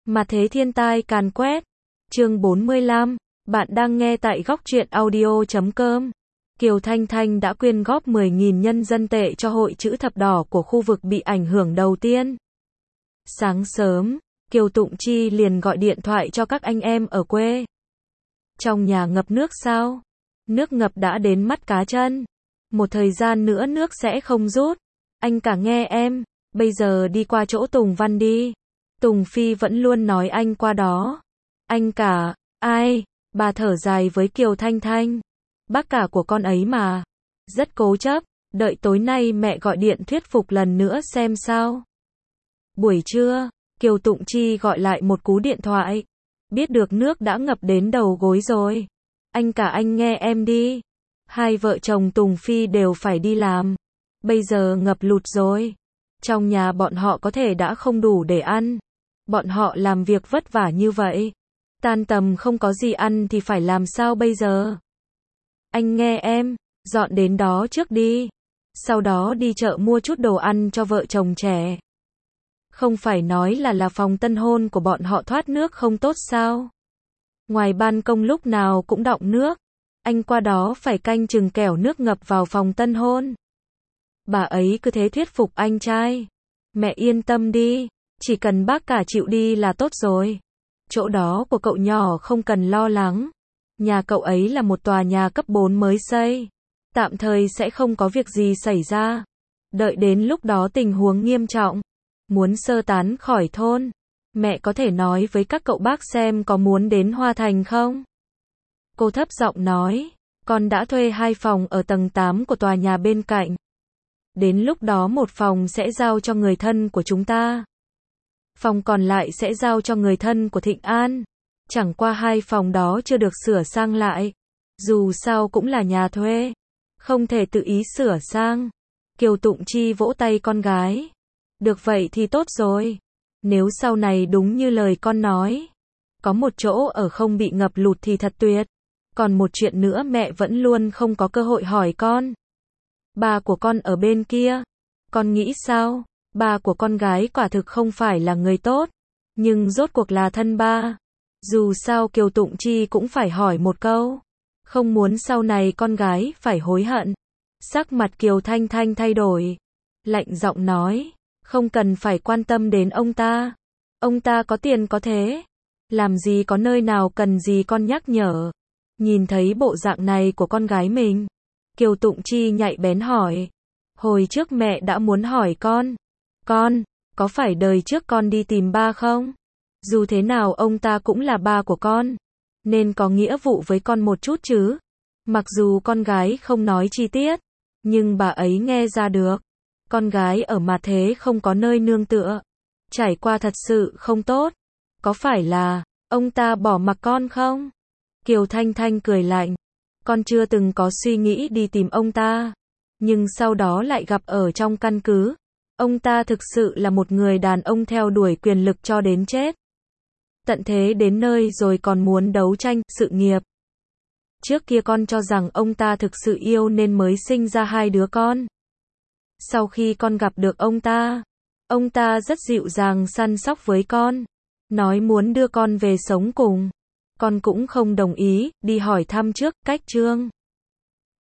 Mà thế thiên tai càn quét. Chương 45, bạn đang nghe tại góc truyện audio.com. Kiều Thanh Thanh đã quyên góp 10.000 nhân dân tệ cho hội chữ thập đỏ của khu vực bị ảnh hưởng đầu tiên. Sáng sớm, Kiều Tụng Chi liền gọi điện thoại cho các anh em ở quê. Trong nhà ngập nước sao? Nước ngập đã đến mắt cá chân. Một thời gian nữa nước sẽ không rút. Anh cả nghe em, bây giờ đi qua chỗ Tùng Văn đi. Tùng Phi vẫn luôn nói anh qua đó. Anh cả, ai? Bà thở dài với Kiều Thanh Thanh. Bác cả của con ấy mà. Rất cố chấp, đợi tối nay mẹ gọi điện thuyết phục lần nữa xem sao. Buổi trưa, Kiều Tụng Chi gọi lại một cú điện thoại. Biết được nước đã ngập đến đầu gối rồi. Anh cả anh nghe em đi. Hai vợ chồng Tùng Phi đều phải đi làm. Bây giờ ngập lụt rồi. Trong nhà bọn họ có thể đã không đủ để ăn. Bọn họ làm việc vất vả như vậy. Tan tầm không có gì ăn thì phải làm sao bây giờ? Anh nghe em, dọn đến đó trước đi. Sau đó đi chợ mua chút đồ ăn cho vợ chồng trẻ. Không phải nói là phòng tân hôn của bọn họ thoát nước không tốt sao? Ngoài ban công lúc nào cũng đọng nước. Anh qua đó phải canh chừng kẻo nước ngập vào phòng tân hôn. Bà ấy cứ thế thuyết phục anh trai. Mẹ yên tâm đi, chỉ cần bác cả chịu đi là tốt rồi. Chỗ đó của cậu nhỏ không cần lo lắng. Nhà cậu ấy là một tòa nhà cấp 4 mới xây. Tạm thời sẽ không có việc gì xảy ra. Đợi đến lúc đó tình huống nghiêm trọng. Muốn sơ tán khỏi thôn. Mẹ có thể nói với các cậu bác xem có muốn đến Hoa Thành không? Cô thấp giọng nói. Con đã thuê 2 phòng ở tầng 8 của tòa nhà bên cạnh. Đến lúc đó một phòng sẽ giao cho người thân của chúng ta. Phòng còn lại sẽ giao cho người thân của Thịnh An. Chẳng qua 2 phòng đó chưa được sửa sang lại. Dù sao cũng là nhà thuê. Không thể tự ý sửa sang. Kiều Tụng Chi vỗ tay con gái. Được vậy thì tốt rồi. Nếu sau này đúng như lời con nói. Có một chỗ ở không bị ngập lụt thì thật tuyệt. Còn một chuyện nữa mẹ vẫn luôn không có cơ hội hỏi con. Bà của con ở bên kia. Con nghĩ sao? Bà của con gái quả thực không phải là người tốt. Nhưng rốt cuộc là thân ba. Dù sao Kiều Tụng Chi cũng phải hỏi một câu. Không muốn sau này con gái phải hối hận. Sắc mặt Kiều Thanh Thanh thay đổi. Lạnh giọng nói. Không cần phải quan tâm đến ông ta. Ông ta có tiền có thế. Làm gì có nơi nào cần gì con nhắc nhở. Nhìn thấy bộ dạng này của con gái mình. Kiều Tụng Chi nhạy bén hỏi. Hồi trước mẹ đã muốn hỏi con. Con, có phải đời trước con đi tìm ba không? Dù thế nào ông ta cũng là ba của con. Nên có nghĩa vụ với con một chút chứ. Mặc dù con gái không nói chi tiết. Nhưng bà ấy nghe ra được. Con gái ở mà thế không có nơi nương tựa. Trải qua thật sự không tốt. Có phải là ông ta bỏ mặc con không? Kiều Thanh Thanh cười lạnh. Con chưa từng có suy nghĩ đi tìm ông ta. Nhưng sau đó lại gặp ở trong căn cứ. Ông ta thực sự là một người đàn ông theo đuổi quyền lực cho đến chết. Tận thế đến nơi rồi còn muốn đấu tranh, sự nghiệp. Trước kia con cho rằng ông ta thực sự yêu nên mới sinh ra 2 đứa con. Sau khi con gặp được ông ta rất dịu dàng săn sóc với con. Nói muốn đưa con về sống cùng. Con cũng không đồng ý, đi hỏi thăm trước, cách Trương